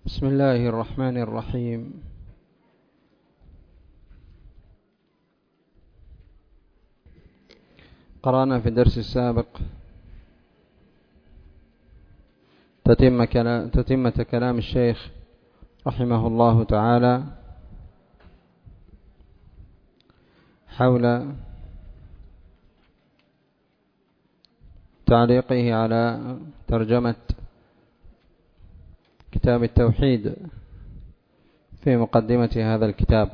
بسم الله الرحمن الرحيم. قرأنا في الدرس السابق تتمة كلام الشيخ رحمه الله تعالى حول تعليقه على ترجمة كتاب التوحيد في مقدمة هذا الكتاب.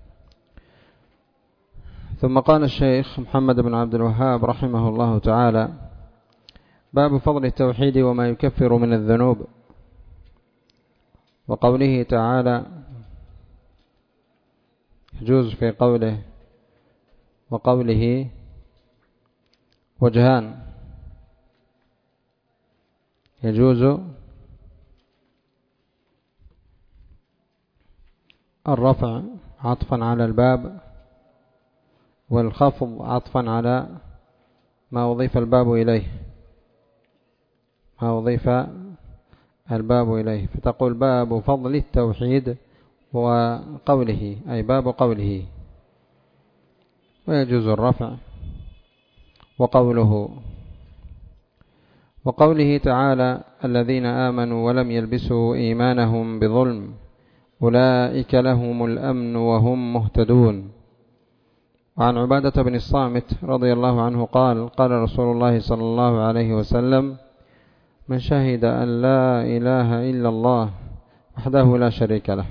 ثم قال الشيخ محمد بن عبد الوهاب رحمه الله تعالى: باب فضل التوحيد وما يكفر من الذنوب. وقوله تعالى يجوز في قوله وقوله وجهان: يجوز الرفع عطفا على الباب، والخفض عطفا على ما أضيف الباب إليه، فتقول باب فضل التوحيد وقوله، أي باب قوله. ويجوز الرفع وقوله تعالى: الذين آمنوا ولم يلبسوا إيمانهم بظلم أولئك لهم الأمن وهم مهتدون. وعن عبادة بن الصامت رضي الله عنه قال: قال رسول الله صلى الله عليه وسلم: من شهد أن لا إله إلا الله وحده لا شريك له.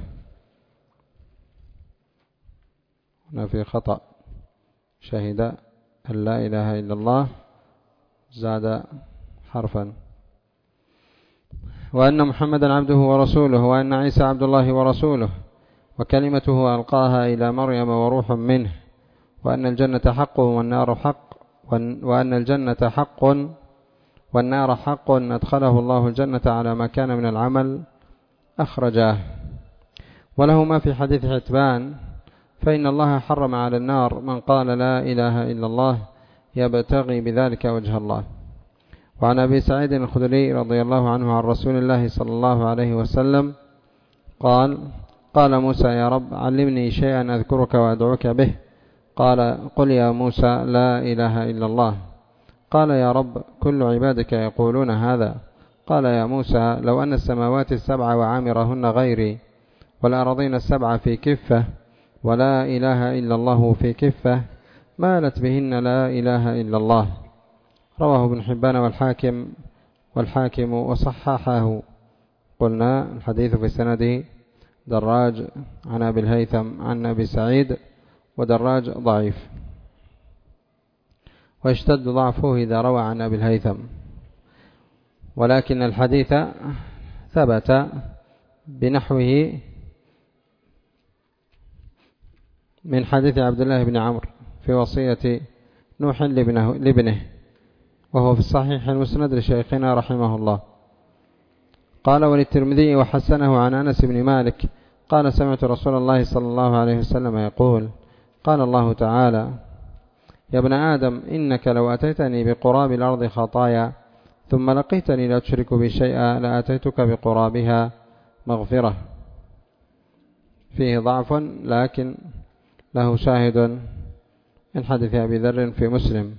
هنا في خطأ، شهد أن لا إله إلا الله زاد حرفا. وأن محمدا عبده ورسوله، وأن عيسى عبد الله ورسوله وكلمته ألقاها إلى مريم وروح منه، وأن الجنة حق والنار حق، وأن الجنة حق والنار حق، أدخله الله الجنة على ما كان من العمل أخرجاه. ولهما في حديث حتبان: فإن الله حرم على النار من قال لا إله إلا الله يبتغي بذلك وجه الله. وعن أبي سعيد الخدري رضي الله عنه عن رسول الله صلى الله عليه وسلم قال: قال موسى: يا رب علمني شيئا أذكرك وأدعوك به. قال: قل يا موسى لا إله إلا الله. قال: يا رب كل عبادك يقولون هذا. قال: يا موسى لو أن السماوات السبع وعامرهن غيري والأرضين السبع في كفة ولا إله إلا الله في كفة مالت بهن لا إله إلا الله. رواه ابن حبان والحاكم وصححه. قلنا الحديث في سنده دراج عن أبي الهيثم عن أبي سعيد، ودراج ضعيف، ويشتد ضعفه إذا روى عن أبي الهيثم، ولكن الحديث ثبت بنحوه من حديث عبد الله بن عمرو في وصية نوح لابنه، وهو في الصحيح المسند لشيخنا رحمه الله. قال: وللترمذي وحسنه عن أنس بن مالك قال: سمعت رسول الله صلى الله عليه وسلم يقول: قال الله تعالى: يا ابن آدم إنك لو أتيتني بقراب الأرض خطايا ثم لقيتني لا تشرك بي شيئا لأتيتك بقرابها مغفرة. فيه ضعف لكن له شاهد من حديث أبي ذر في مسلم.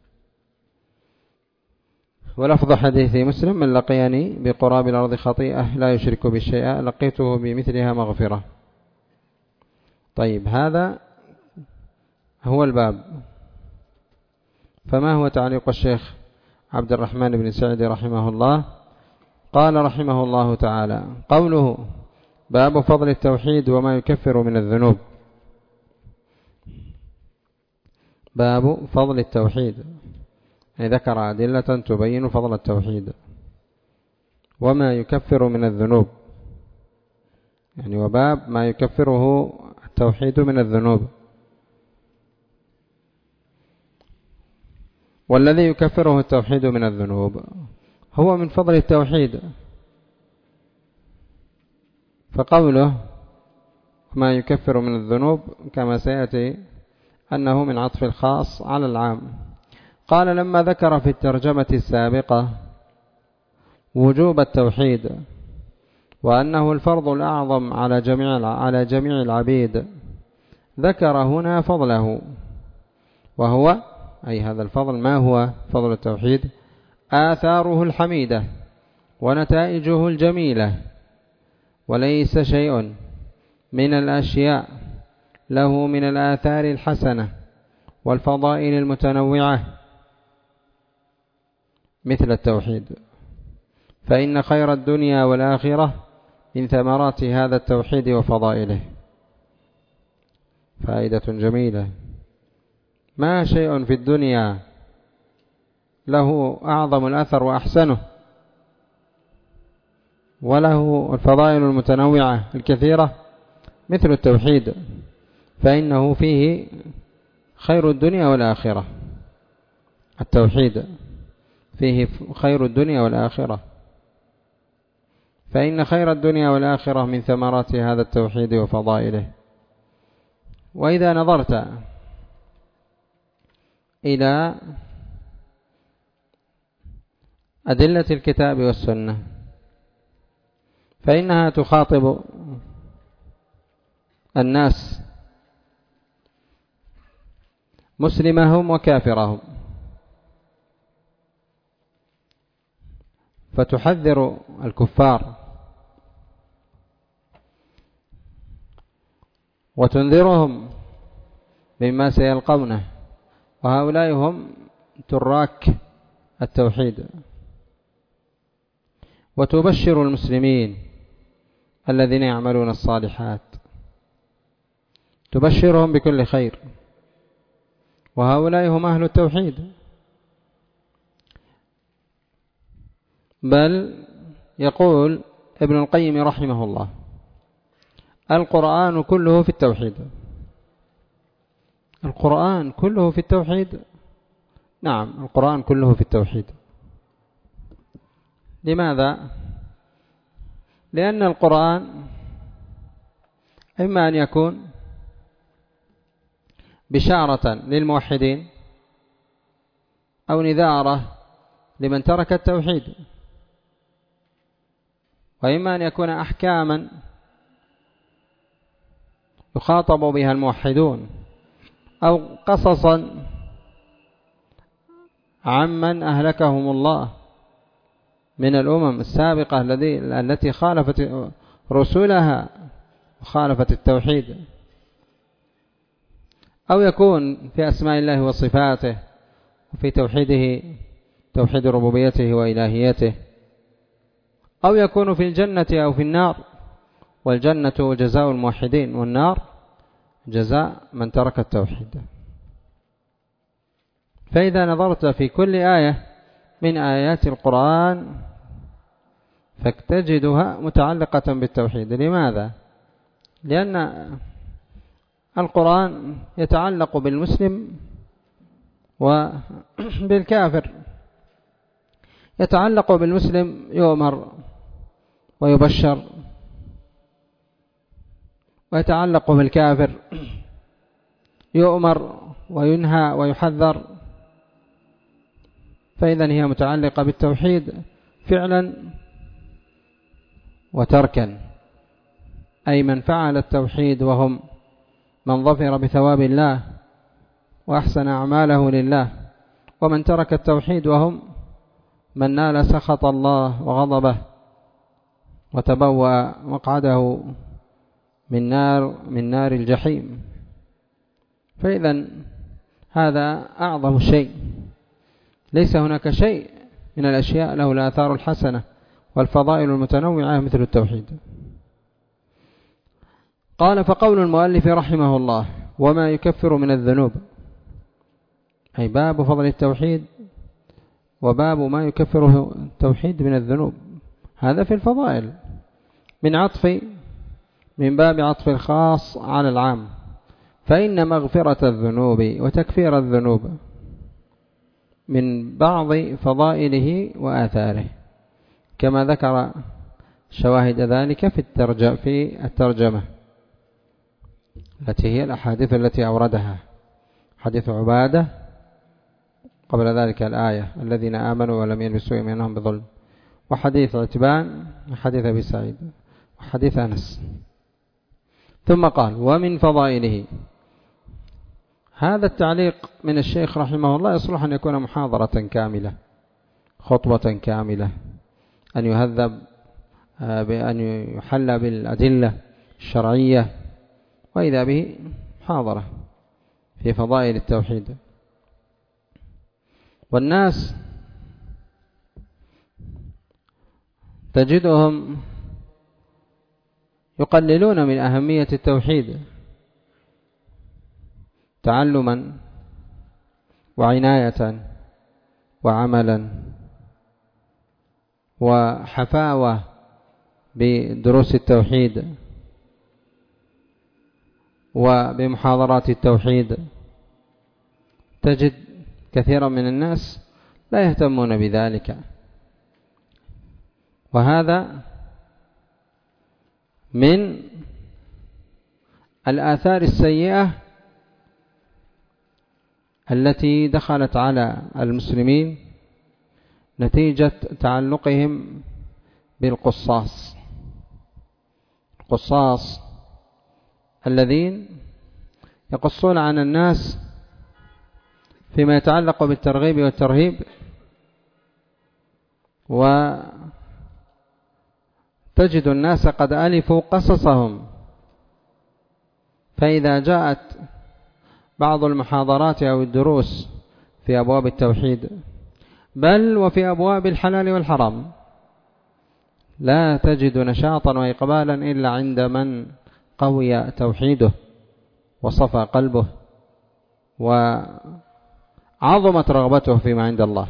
ولفظ حديث مسلم: من لقيني بقراب الأرض خطيئة لا يشرك بي شيئا لقيته بمثلها مغفرة. طيب، هذا هو الباب. فما هو تعليق الشيخ عبد الرحمن بن سعد رحمه الله؟ قال رحمه الله تعالى: قوله باب فضل التوحيد وما يكفر من الذنوب. باب فضل التوحيد، يعني ذكر أدلة تبين فضل التوحيد وما يكفر من الذنوب، يعني وباب ما يكفره التوحيد من الذنوب. والذي يكفره التوحيد من الذنوب هو من فضل التوحيد، فقوله ما يكفر من الذنوب كما سيأتي أنه من عطف الخاص على العام. قال: لما ذكر في الترجمة السابقة وجوب التوحيد وأنه الفرض الأعظم على جميع العبيد. ذكر هنا فضله، وهو أي هذا الفضل. ما هو فضل التوحيد؟ آثاره الحميدة ونتائجه الجميلة، وليس شيء من الأشياء له من الآثار الحسنة والفضائل المتنوعة مثل التوحيد، فإن خير الدنيا والآخرة من ثمرات هذا التوحيد وفضائله. فائدة جميلة. ما شيء في الدنيا له أعظم الأثر وأحسنه وله الفضائل المتنوعة الكثيرة مثل التوحيد، فإنه فيه خير الدنيا والآخرة. التوحيد فيه خير الدنيا والآخرة، فإن خير الدنيا والآخرة من ثمرات هذا التوحيد وفضائله. وإذا نظرت إلى أدلة الكتاب والسنة فإنها تخاطب الناس مسلمهم وكافرهم، فتحذر الكفار وتنذرهم مما سيلقونه، وهؤلاء هم تراك التوحيد. وتبشر المسلمين الذين يعملون الصالحات، تبشرهم بكل خير، وهؤلاء هم أهل التوحيد. بل يقول ابن القيم رحمه الله: القرآن كله في التوحيد. القرآن كله في التوحيد. نعم، القرآن كله في التوحيد. لماذا؟ لأن القرآن إما أن يكون بشارة للموحدين أو نذارة لمن ترك التوحيد، وإما أن يكون أحكاما يخاطب بها الموحدون أو قصصا عمن أهلكهم الله من الأمم السابقة التي خالفت رسولها وخالفت التوحيد، أو يكون في أسماء الله وصفاته وفي توحيده، توحيد ربوبيته وإلهيته، أو يكون في الجنة أو في النار، والجنة جزاء الموحدين والنار جزاء من ترك التوحيد. فإذا نظرت في كل آية من آيات القرآن فتجدها متعلقة بالتوحيد. لماذا؟ لأن القرآن يتعلق بالمسلم وبالكافر. يتعلق بالمسلم يؤمر ويبشر، ويتعلق بالكافر يؤمر وينهى ويحذر. فإذا هي متعلقة بالتوحيد فعلا وتركا، أي من فعل التوحيد وهم من ظفر بثواب الله وأحسن أعماله لله، ومن ترك التوحيد وهم من نال سخط الله وغضبه وتبوأ مقعده من نار الجحيم. فإذا هذا أعظم شيء. ليس هناك شيء من الأشياء له الآثار الحسنة والفضائل المتنوعة مثل التوحيد. قال: فقول المؤلف رحمه الله: وما يكفر من الذنوب، أي باب فضل التوحيد وباب ما يكفره التوحيد من الذنوب. هذا في الفضائل من باب عطف الخاص على العام، فإن مغفرة الذنوب وتكفير الذنوب من بعض فضائله وآثاره، كما ذكر شواهد ذلك في الترجمة التي هي الأحاديث التي أوردها: حديث عبادة، قبل ذلك الآية: الذين آمنوا ولم يلبسوا إيمانهم بظلم، وحديث عتبان، وحديث أبي سعيد. حديث أنس. ثم قال ومن فضائله. هذا التعليق من الشيخ رحمه الله يصلح أن يكون محاضرة كاملة، خطبة كاملة، أن يهذب بأن يحلى بالأدلة الشرعية، وإذا به محاضرة في فضائل التوحيد. والناس تجدهم يقللون من أهمية التوحيد تعلما وعناية وعملا وحفاوة بدروس التوحيد وبمحاضرات التوحيد. تجد كثيرا من الناس لا يهتمون بذلك، وهذا من الآثار السيئة التي دخلت على المسلمين نتيجة تعلقهم بالقصاص. القصاص الذين يقصون عن الناس فيما يتعلق بالترغيب والترهيب، وتجد الناس قد ألفوا قصصهم، فإذا جاءت بعض المحاضرات أو الدروس في أبواب التوحيد بل وفي أبواب الحلال والحرام لا تجد نشاطا وإقبالا إلا عند من قوي توحيده وصفى قلبه وعظمت رغبته فيما عند الله.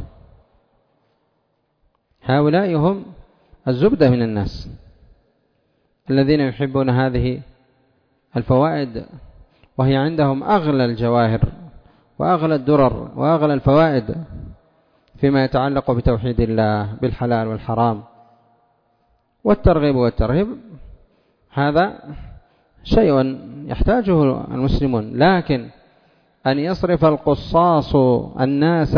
هؤلاء هم الزبدة من الناس الذين يحبون هذه الفوائد، وهي عندهم أغلى الجواهر وأغلى الدرر وأغلى الفوائد فيما يتعلق بتوحيد الله بالحلال والحرام. والترغيب والترهيب هذا شيء يحتاجه المسلمون، لكن أن يصرف القصاص الناس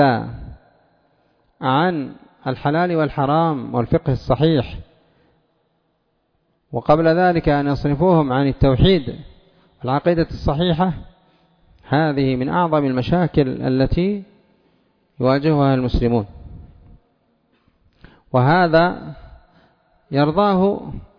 عن الحلال والحرام والفقه الصحيح، وقبل ذلك أن يصرفوهم عن التوحيد والعقيدة الصحيحة، هذه من أعظم المشاكل التي يواجهها المسلمون، وهذا يرضاه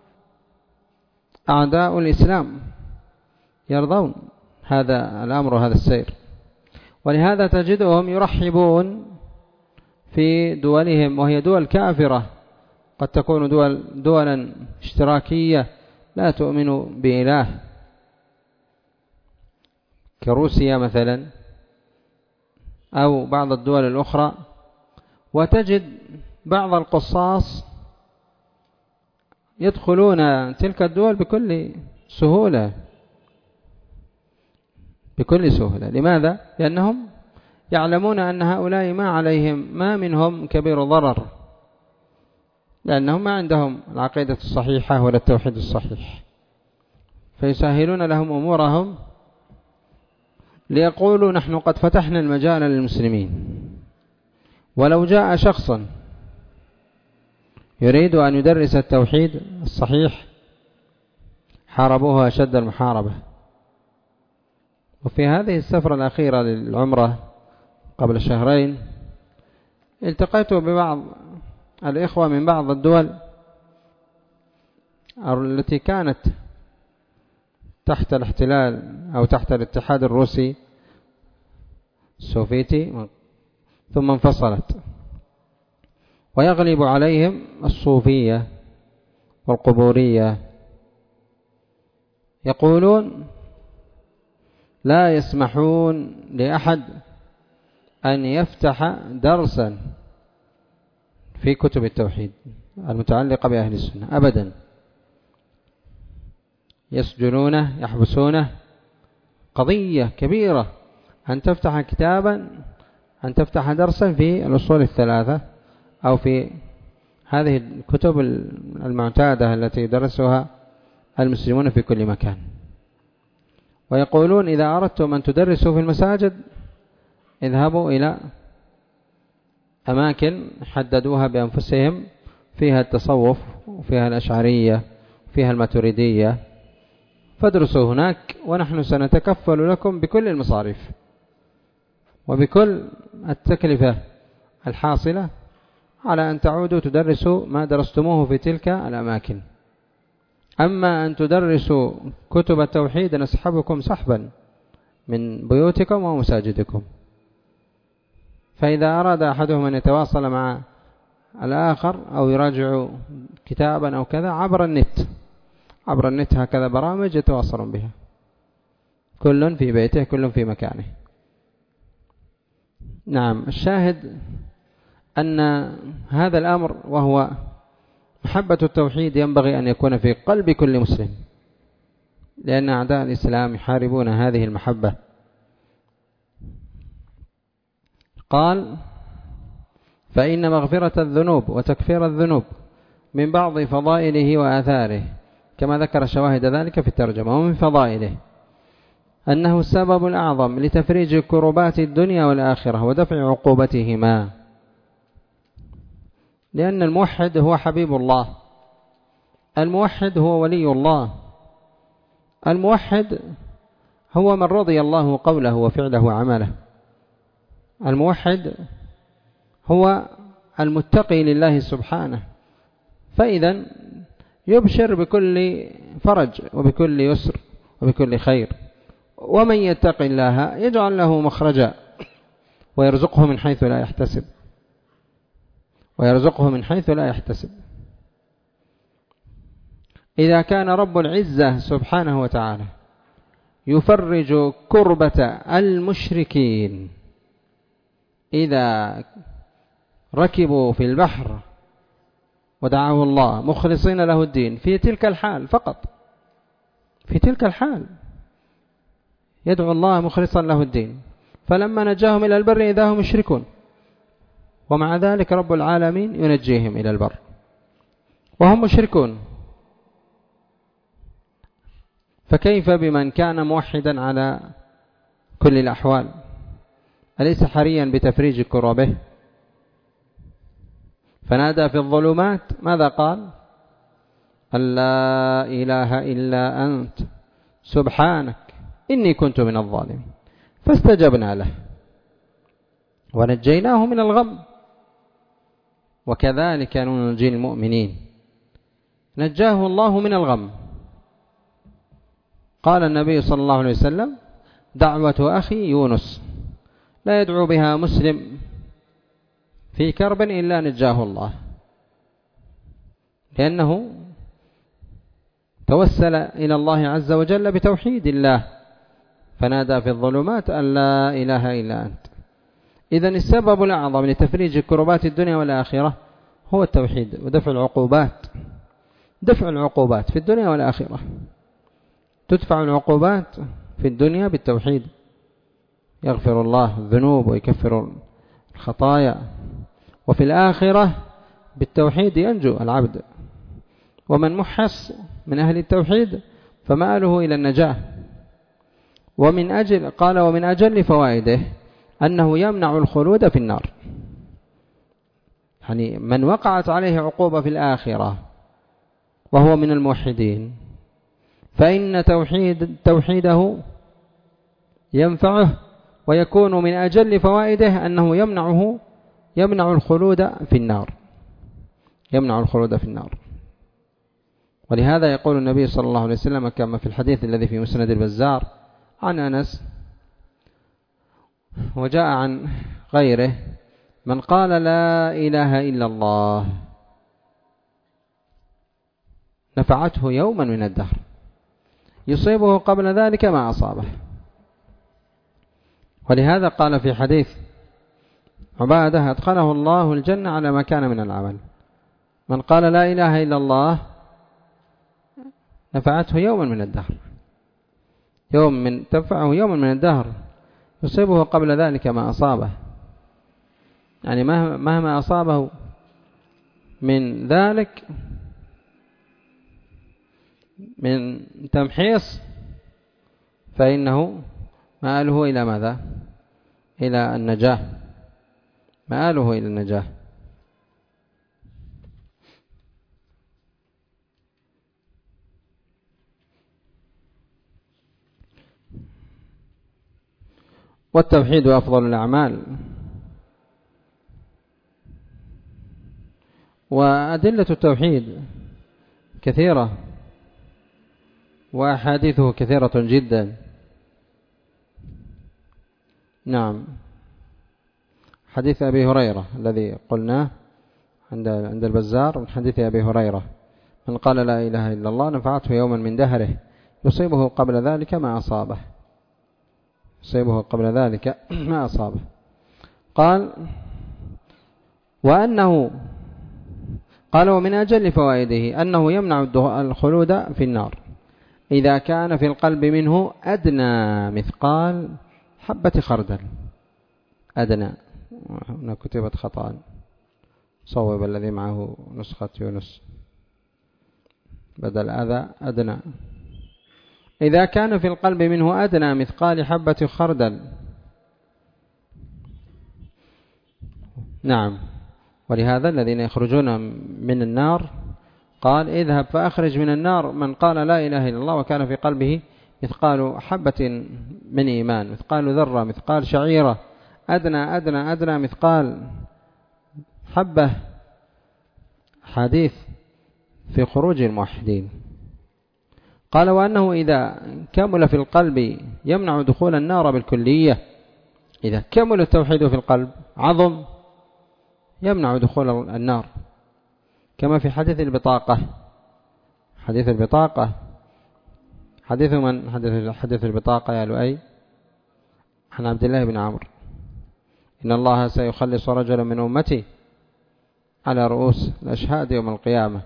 أعداء الإسلام، يرضون هذا الأمر وهذا السير. ولهذا تجدهم يرحبون في دولهم، وهي دول كافرة، قد تكون دولا اشتراكية لا تؤمن بإله كروسيا مثلا أو بعض الدول الأخرى، وتجد بعض القصاص يدخلون تلك الدول بكل سهولة. لماذا؟ لأنهم يعلمون أن هؤلاء ما منهم كبير ضرر، لأنهم ما عندهم العقيدة الصحيحة ولا التوحيد الصحيح، فيسهلون لهم أمورهم ليقولوا نحن قد فتحنا المجال للمسلمين. ولو جاء شخص يريد أن يدرس التوحيد الصحيح حاربوه أشد المحاربة. وفي هذه السفرة الأخيرة للعمرة قبل شهرين التقيت ببعض الإخوة من بعض الدول التي كانت تحت الاحتلال أو تحت الاتحاد الروسي السوفيتي ثم انفصلت، ويغلب عليهم الصوفية والقبورية، يقولون لا يسمحون لأحد أن يفتح درسا في كتب التوحيد المتعلقة بأهل السنة أبدا، يسجنونه يحبسونه. قضية كبيرة أن تفتح كتابا، أن تفتح درسا في الأصول الثلاثة أو في هذه الكتب المعتادة التي يدرسها المسلمون في كل مكان. ويقولون إذا أردتم أن تدرسوا في المساجد اذهبوا إلى أماكن حددوها بأنفسهم فيها التصوف وفيها الأشعرية فيها الماتريدية فادرسوا هناك، ونحن سنتكفل لكم بكل المصاريف وبكل التكلفة الحاصلة على أن تعودوا تدرسوا ما درستموه في تلك الأماكن. أما أن تدرسوا كتب التوحيد نسحبكم سحبا من بيوتكم ومساجدكم. فإذا أراد أحدهم أن يتواصل مع الآخر أو يراجع كتابا أو كذا عبر النت هكذا برامج يتواصلون بها، كل في بيته كل في مكانه. نعم، الشاهد أن هذا الأمر وهو محبة التوحيد ينبغي أن يكون في قلب كل مسلم، لأن أعداء الإسلام يحاربون هذه المحبة. قال: فإن مغفرة الذنوب وتكفير الذنوب من بعض فضائله وآثاره، كما ذكر شواهد ذلك في الترجمة. ومن فضائله أنه السبب الأعظم لتفريج كربات الدنيا والآخرة ودفع عقوبتهما، لأن الموحد هو حبيب الله، الموحد هو ولي الله، الموحد هو من رضي الله قوله وفعله وعمله، الموحد هو المتقي لله سبحانه. فإذا يبشر بكل فرج وبكل يسر وبكل خير. ومن يتق الله يجعل له مخرجا ويرزقه من حيث لا يحتسب. إذا كان رب العزة سبحانه وتعالى يفرج كربة المشركين إذا ركبوا في البحر ودعاه الله مخلصين له الدين في تلك الحال فقط، في تلك الحال يدعو الله مخلصا له الدين، فلما نجاهم إلى البر إذا هم يشركون، ومع ذلك رب العالمين ينجيهم إلى البر وهم مشركون. فكيف بمن كان موحدا على كل الأحوال؟ أليس حريا بتفريج كربه؟ فنادى في الظلمات، ماذا قال؟ أن لا إله إلا أنت سبحانك إني كنت من الظالمين، فاستجبنا له ونجيناه من الغم. وكذلك ننجي المؤمنين، نجاه الله من الغم. قال النبي صلى الله عليه وسلم: دعوة أخي يونس لا يدعو بها مسلم في كرب إلا نجاه الله، لأنه توسل إلى الله عز وجل بتوحيد الله، فنادى في الظلمات أن لا إله إلا أنت. إذن السبب الأعظم لتفريج كربات الدنيا والآخرة هو التوحيد ودفع العقوبات. دفع العقوبات في الدنيا والآخرة، تدفع العقوبات في الدنيا بالتوحيد، يغفر الله الذنوب ويكفر الخطايا، وفي الآخرة بالتوحيد ينجو العبد. ومن محص من أهل التوحيد فمآله إلى النجاة. ومن أجل فوائده أنه يمنع الخلود في النار، يعني من وقعت عليه عقوبة في الآخرة وهو من الموحدين فإن توحيده ينفعه، ويكون من أجل فوائده أنه يمنع الخلود في النار. ولهذا يقول النبي صلى الله عليه وسلم كما في الحديث الذي في مسند البزار عن أنس وجاء عن غيره: من قال لا إله إلا الله نفعته يوما من الدهر يصيبه قبل ذلك ما أصابه. ولهذا قال في حديث عبادة: أدخله الله الجنة على ما كان من العمل. من قال لا إله إلا الله نفعته يوما من الدهر، تنفعه يوما من الدهر يصيبه قبل ذلك ما أصابه، يعني مهما أصابه من ذلك من تمحيص فإنه مآله إلى ماذا؟ إلى النجاة، مآله إلى النجاة. والتوحيد أفضل الأعمال. وأدلة التوحيد كثيرة وأحاديثه كثيرة جدا. نعم، حديث أبي هريرة الذي قلناه عند البزار من حديث أبي هريرة: من قال لا إله إلا الله نفعته يوما من دهره يصيبه قبل ذلك ما أصابه. يصيبه قبل ذلك ما أصابه. قال ومن أجل فوائده أنه يمنع الخلود في النار إذا كان في القلب منه أدنى مثقال حبة خردل. أدنى، هنا كتبت خطأ، صوب الذي معه نسخة يونس بدل أذى أدنى. إذا كان في القلب منه أدنى مثقال حبة خردل. نعم، ولهذا الذين يخرجون من النار قال: اذهب فأخرج من النار من قال لا إله إلا الله وكان في قلبه مثقال حبة من إيمان، مثقال ذرة، مثقال شعيرة، أدنى أدنى أدنى مثقال حبة. حديث في خروج الموحدين. قال وأنه إذا كمل في القلب يمنع دخول النار بالكلية. إذا كمل التوحيد في القلب عظم يمنع دخول النار، كما في حديث البطاقة. حديث البطاقة حديث من؟ حديث البطاقة يا لؤي عن عبد الله بن عمرو: إن الله سيخلص رجلا من أمتي على رؤوس الأشهاد يوم القيامة.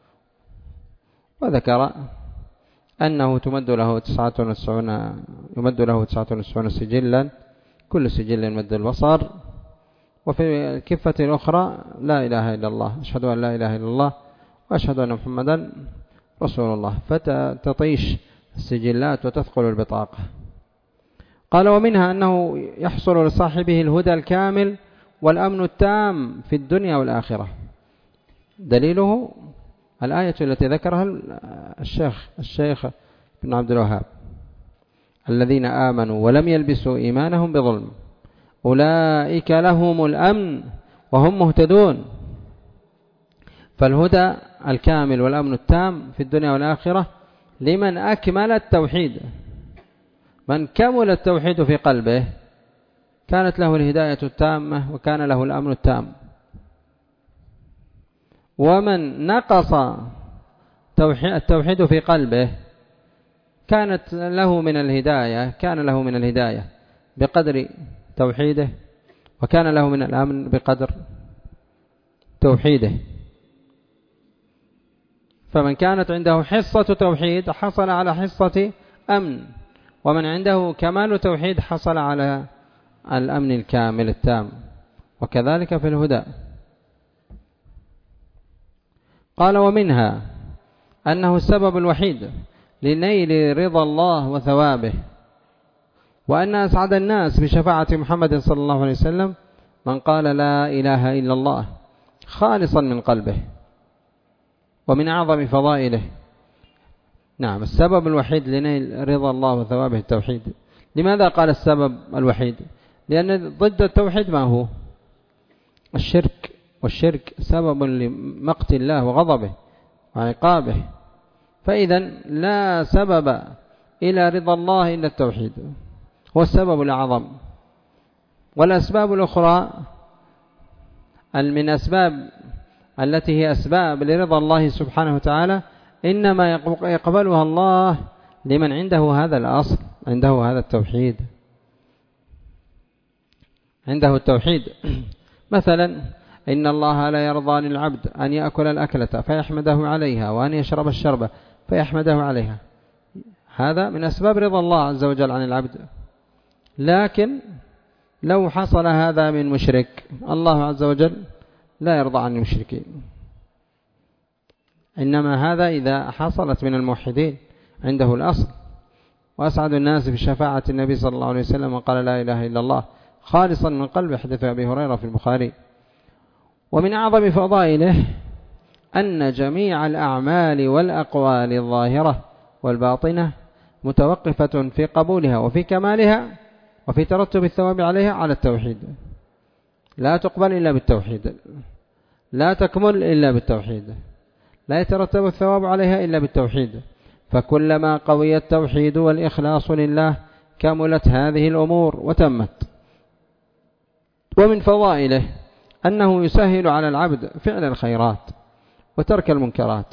وذكر أنه يمد له 99 سجلا، كل سجل مد البصر. وفي الكفة الأخرى: لا إله إلا الله، أشهد أن لا إله إلا الله وأشهد أن محمدا رسول الله، فتطيش السجلات وتثقل البطاقة. قال ومنها أنه يحصل لصاحبه الهدى الكامل والأمن التام في الدنيا والآخرة. دليله الآية التي ذكرها الشيخ بن عبد الوهاب: الذين آمنوا ولم يلبسوا إيمانهم بظلم أولئك لهم الأمن وهم مهتدون. فالهدى الكامل والأمن التام في الدنيا والآخرة لمن أكمل التوحيد. من كمل التوحيد في قلبه كانت له الهداية التامة وكان له الأمن التام. ومن نقص التوحيد في قلبه كان له من الهداية بقدر توحيده، وكان له من الأمن بقدر توحيده. فمن كانت عنده حصة توحيد حصل على حصة أمن، ومن عنده كمال توحيد حصل على الأمن الكامل التام، وكذلك في الهدى. قال ومنها أنه السبب الوحيد لنيل رضا الله وثوابه، وأن أسعد الناس بشفاعة محمد صلى الله عليه وسلم من قال لا إله إلا الله خالصا من قلبه. ومن أعظم فضائله، نعم، السبب الوحيد لنيل رضا الله وثوابه التوحيد. لماذا قال السبب الوحيد؟ لأن ضد التوحيد ما هو؟ الشرك، والشرك سبب لمقت الله وغضبه وعقابه. فإذا لا سبب إلى رضا الله إلا التوحيد، هو السبب الأعظم. والأسباب الأخرى من أسباب التي هي أسباب لرضا الله سبحانه وتعالى إنما يقبلها الله لمن عنده هذا الأصل، عنده هذا التوحيد، عنده التوحيد. مثلا إن الله لا يرضى للعبد أن يأكل الأكلة فيحمده عليها وأن يشرب الشربة فيحمده عليها. هذا من أسباب رضا الله عز وجل عن العبد. لكن لو حصل هذا من مشرك الله عز وجل لا يرضى عن المشركين. إنما هذا إذا حصلت من الموحدين عنده الأصل. وأسعد الناس بشفاعة النبي صلى الله عليه وسلم وقال لا إله إلا الله خالصا من قلب، حديث أبي هريرة في البخاري. ومن أعظم فضائله أن جميع الأعمال والأقوال الظاهرة والباطنة متوقفة في قبولها وفي كمالها وفي ترتب الثواب عليها على التوحيد. لا تقبل إلا بالتوحيد، لا تكمل إلا بالتوحيد، لا يترتب الثواب عليها إلا بالتوحيد. فكلما قوي التوحيد والإخلاص لله كملت هذه الأمور وتمت. ومن فضائله أنه يسهل على العبد فعل الخيرات وترك المنكرات.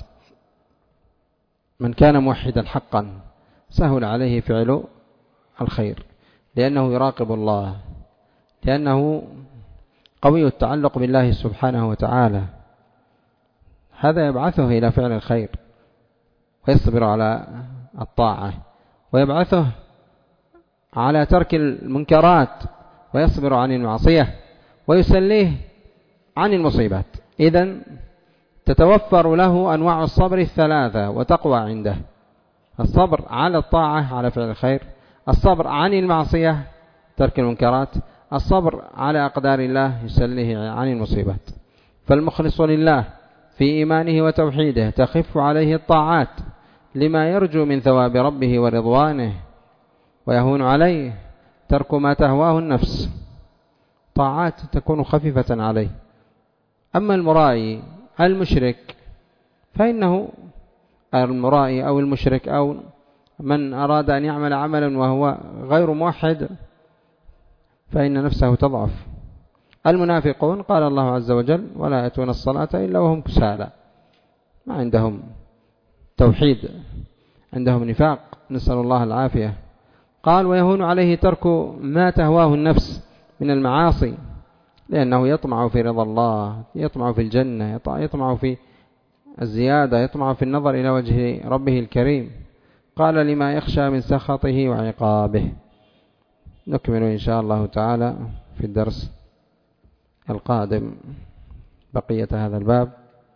من كان موحدا حقا سهل عليه فعل الخير، لأنه يراقب الله، لأنه قوي التعلق بالله سبحانه وتعالى. هذا يبعثه إلى فعل الخير ويصبر على الطاعة، ويبعثه على ترك المنكرات ويصبر عن المعصية، ويسليه عن المصيبات. إذن تتوفر له أنواع الصبر الثلاثة وتقوى عنده: الصبر على الطاعة على فعل الخير، الصبر عن المعصية ترك المنكرات، الصبر على أقدار الله يسليه عن المصيبات. فالمخلص لله في إيمانه وتوحيده تخف عليه الطاعات لما يرجو من ثواب ربه ورضوانه، ويهون عليه ترك ما تهواه النفس، طاعات تكون خفيفة عليه. أما المرائي المشرك فإنه المرائي أو المشرك أو من أراد أن يعمل عملا وهو غير موحد فإن نفسه تضعف. المنافقون قال الله عز وجل: ولا يأتون الصلاة إلا وهم كسالى، ما عندهم توحيد، عندهم نفاق، نسأل الله العافية. قال: ويهون عليه ترك ما تهواه النفس من المعاصي، لأنه يطمع في رضا الله، يطمع في الجنة، يطمع في الزيادة، يطمع في النظر إلى وجه ربه الكريم. قال: لما يخشى من سخطه وعقابه. نكمل إن شاء الله تعالى في الدرس القادم بقية هذا الباب،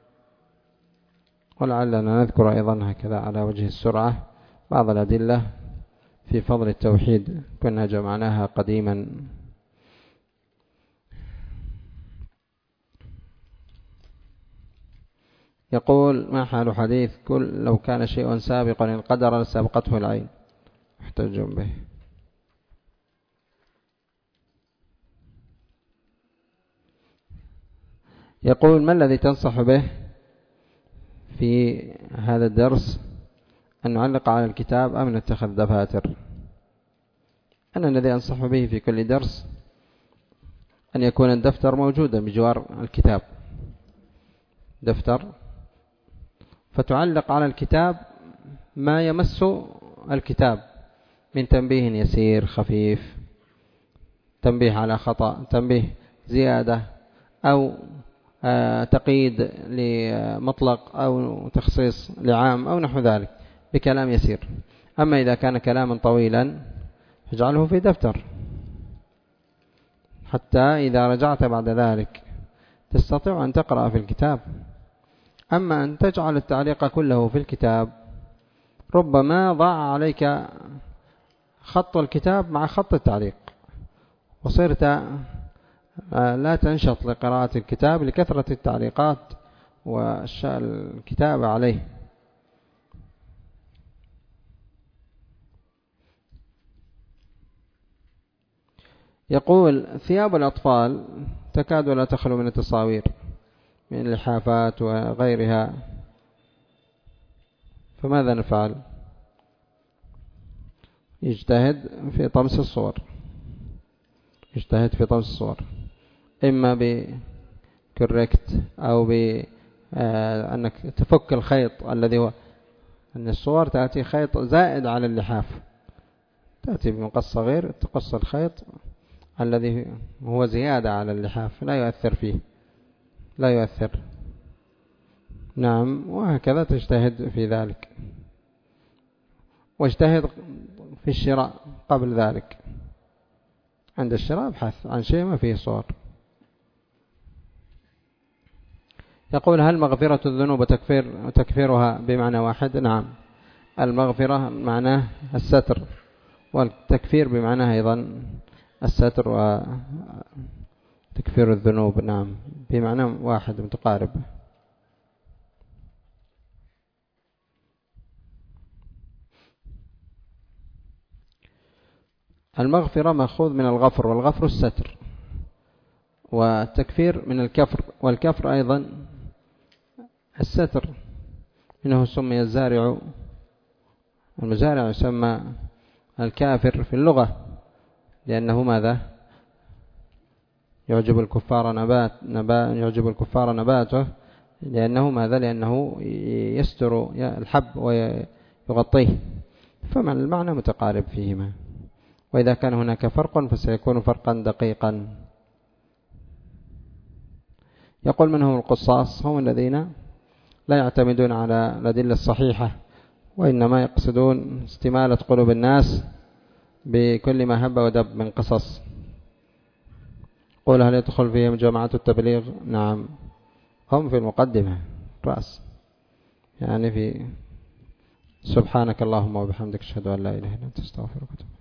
ولعلنا نذكر أيضا هكذا على وجه السرعة بعض الأدلة في فضل التوحيد كنا جمعناها قديما. يقول: ما حال حديث لو كان شيء سابقا القدر لسبقته العين، محتج به. يقول: ما الذي تنصح به في هذا الدرس؟ أن نعلق على الكتاب أم نتخذ دفاتر؟ أنا الذي أنصح به في كل درس أن يكون الدفتر موجودا بجوار الكتاب، دفتر، فتعلق على الكتاب ما يمس الكتاب من تنبيه يسير خفيف، تنبيه على خطأ، تنبيه زيادة، أو تقييد لمطلق أو تخصيص لعام أو نحو ذلك بكلام يسير. أما إذا كان كلاما طويلا فاجعله في دفتر، حتى إذا رجعت بعد ذلك تستطيع أن تقرأ في الكتاب. أما أن تجعل التعليق كله في الكتاب ربما ضاع عليك خط الكتاب مع خط التعليق، وصرت لا تنشط لقراءة الكتاب لكثرة التعليقات والكتابة عليه. يقول: ثياب الأطفال تكاد لا تخلو من التصاوير من اللحافات وغيرها، فماذا نفعل؟ يجتهد في طمس الصور، يجتهد في طمس الصور، إما بكوريكت أو بأنك تفك الخيط الذي هو أن الصور تأتي خيط زائد على اللحاف، تأتي بمقص صغير تقص الخيط الذي هو زيادة على اللحاف، لا يؤثر فيه، لا يؤثر. نعم، وهكذا تجتهد في ذلك، واجتهد في الشراء قبل ذلك، عند الشراء ابحث عن شيء ما فيه صور. يقول: هل مغفرة الذنوب تكفيرها بمعنى واحد؟ نعم، المغفرة معناه الستر، والتكفير بمعناه أيضا الستر وتكفير الذنوب، نعم، بمعنى واحد متقارب. المغفرة مأخوذ من الغفر، والغفر الستر، والتكفير من الكفر، والكفر أيضا الستر. إنه سمي الزارع، المزارع يسمى الكافر في اللغة، لأنه ماذا؟ يعجب الكفار نباته، لأنه ماذا؟ لأنه يستر الحب ويغطيه، فمن المعنى متقارب فيهما. وإذا كان هناك فرق فسيكون فرقا دقيقا. يقول من هم القصاص؟ هم الذين لا يعتمدون على الأدلة الصحيحة، وإنما يقصدون استمالة قلوب الناس بكل ما هب ودب من قصص. قول هل يدخل فيهم جماعة التبليغ؟ نعم، هم في المقدمة رأس، يعني في سبحانك اللهم وبحمدك أشهد أن لا إله إلا أنت أستغفرك.